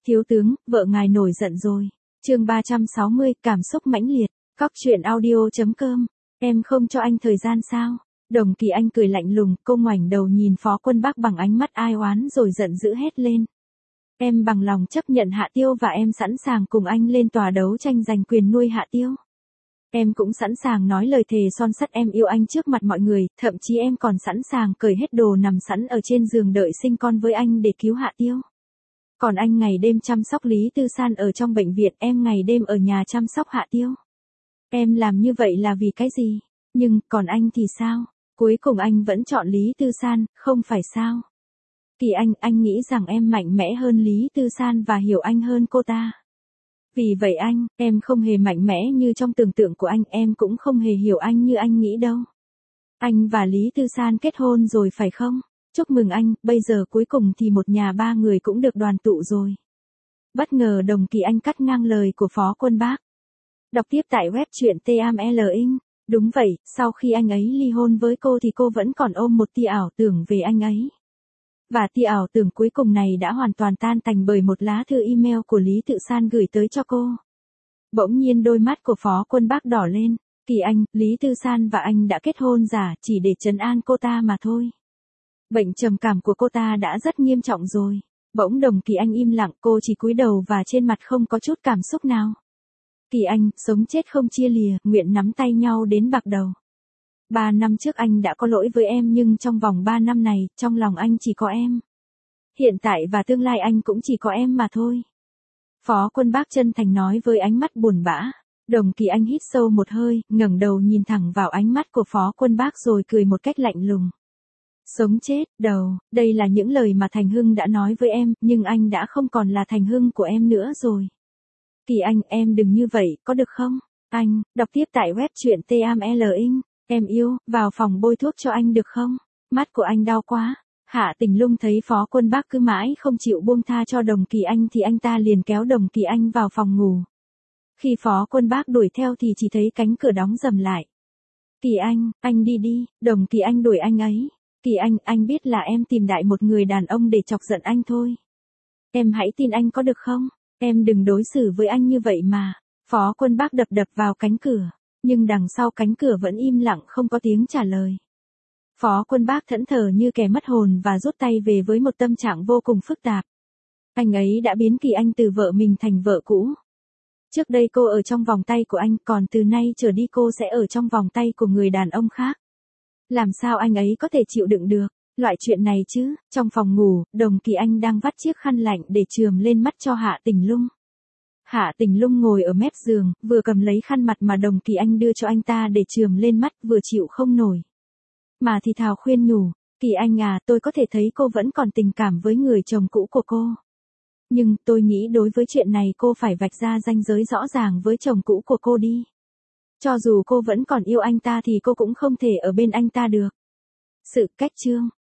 Thiếu tướng, vợ ngài nổi giận rồi. Chương 360, cảm xúc mãnh liệt. Cóc truyện audio.com. Em không cho anh thời gian sao? Đồng Kỳ Anh cười lạnh lùng, cô ngoảnh đầu nhìn Phó Quân Bác bằng ánh mắt ai oán rồi giận dữ hét lên. Em bằng lòng chấp nhận Hạ Tiêu và em sẵn sàng cùng anh lên tòa đấu tranh giành quyền nuôi Hạ Tiêu. Em cũng sẵn sàng nói lời thề son sắt em yêu anh trước mặt mọi người, thậm chí em còn sẵn sàng cởi hết đồ nằm sẵn ở trên giường đợi sinh con với anh để cứu Hạ Tiêu. Còn anh ngày đêm chăm sóc Lý Tư San ở trong bệnh viện, em ngày đêm ở nhà chăm sóc Hạ Tiêu. Em làm như vậy là vì cái gì? Nhưng, còn anh thì sao? Cuối cùng anh vẫn chọn Lý Tư San, không phải sao? Kỳ anh nghĩ rằng em mạnh mẽ hơn Lý Tư San và hiểu anh hơn cô ta. Vì vậy em không hề mạnh mẽ như trong tưởng tượng của anh, em cũng không hề hiểu anh như anh nghĩ đâu. Anh và Lý Tư San kết hôn rồi phải không? Chúc mừng anh, bây giờ cuối cùng thì một nhà ba người cũng được đoàn tụ rồi. Bất ngờ Đồng Kỳ Anh cắt ngang lời của Phó Quân Bác. Đọc tiếp tại web truyện TAMLIN. Đúng vậy, sau khi anh ấy ly hôn với cô thì cô vẫn còn ôm một tia ảo tưởng về anh ấy. Và tia ảo tưởng cuối cùng này đã hoàn toàn tan tành bởi một lá thư email của Lý Tự San gửi tới cho cô. Bỗng nhiên đôi mắt của Phó Quân Bác đỏ lên. Kỳ Anh, Lý Tư San và anh đã kết hôn giả chỉ để trấn an cô ta mà thôi. Bệnh trầm cảm của cô ta đã rất nghiêm trọng rồi. Bỗng Đồng Kỳ Anh im lặng, cô chỉ cúi đầu và trên mặt không có chút cảm xúc nào. Kỳ Anh, sống chết không chia lìa, nguyện nắm tay nhau đến bạc đầu. 3 năm trước anh đã có lỗi với em nhưng trong vòng 3 năm này, trong lòng anh chỉ có em. Hiện tại và tương lai anh cũng chỉ có em mà thôi. Phó Quân Bác chân thành nói với ánh mắt buồn bã. Đồng Kỳ Anh hít sâu một hơi, ngẩng đầu nhìn thẳng vào ánh mắt của Phó Quân Bác rồi cười một cách lạnh lùng. Sống chết, đầu, đây là những lời mà Thành Hưng đã nói với em, nhưng anh đã không còn là Thành Hưng của em nữa rồi. Kỳ Anh, em đừng như vậy, có được không? Anh, đọc tiếp tại web truyện TAMLIN. Em yêu, vào phòng bôi thuốc cho anh được không? Mắt của anh đau quá. Hạ Tình Lung thấy Phó Quân Bác cứ mãi không chịu buông tha cho Đồng Kỳ Anh thì anh ta liền kéo Đồng Kỳ Anh vào phòng ngủ. Khi Phó Quân Bác đuổi theo thì chỉ thấy cánh cửa đóng rầm lại. Kỳ anh đi đi, Đồng Kỳ Anh đuổi anh ấy. Kỳ anh biết là em tìm đại một người đàn ông để chọc giận anh thôi. Em hãy tin anh có được không? Em đừng đối xử với anh như vậy mà. Phó Quân Bác đập vào cánh cửa. Nhưng đằng sau cánh cửa vẫn im lặng không có tiếng trả lời. Phó Quân Bác thẫn thờ như kẻ mất hồn và rút tay về với một tâm trạng vô cùng phức tạp. Anh ấy đã biến Kỳ Anh từ vợ mình thành vợ cũ. Trước đây cô ở trong vòng tay của anh, còn từ nay trở đi cô sẽ ở trong vòng tay của người đàn ông khác. Làm sao anh ấy có thể chịu đựng được loại chuyện này chứ? Trong phòng ngủ, Đồng Kỳ Anh đang vắt chiếc khăn lạnh để chườm lên mắt cho Hạ Tình Lung. Hạ Tình Lung ngồi ở mép giường, vừa cầm lấy khăn mặt mà Đồng Kỳ Anh đưa cho anh ta để chườm lên mắt, vừa chịu không nổi. Mà thì thào khuyên nhủ, Kỳ Anh à, tôi có thể thấy cô vẫn còn tình cảm với người chồng cũ của cô. Nhưng, tôi nghĩ đối với chuyện này cô phải vạch ra ranh giới rõ ràng với chồng cũ của cô đi. Cho dù cô vẫn còn yêu anh ta thì cô cũng không thể ở bên anh ta được. Sự cách chương.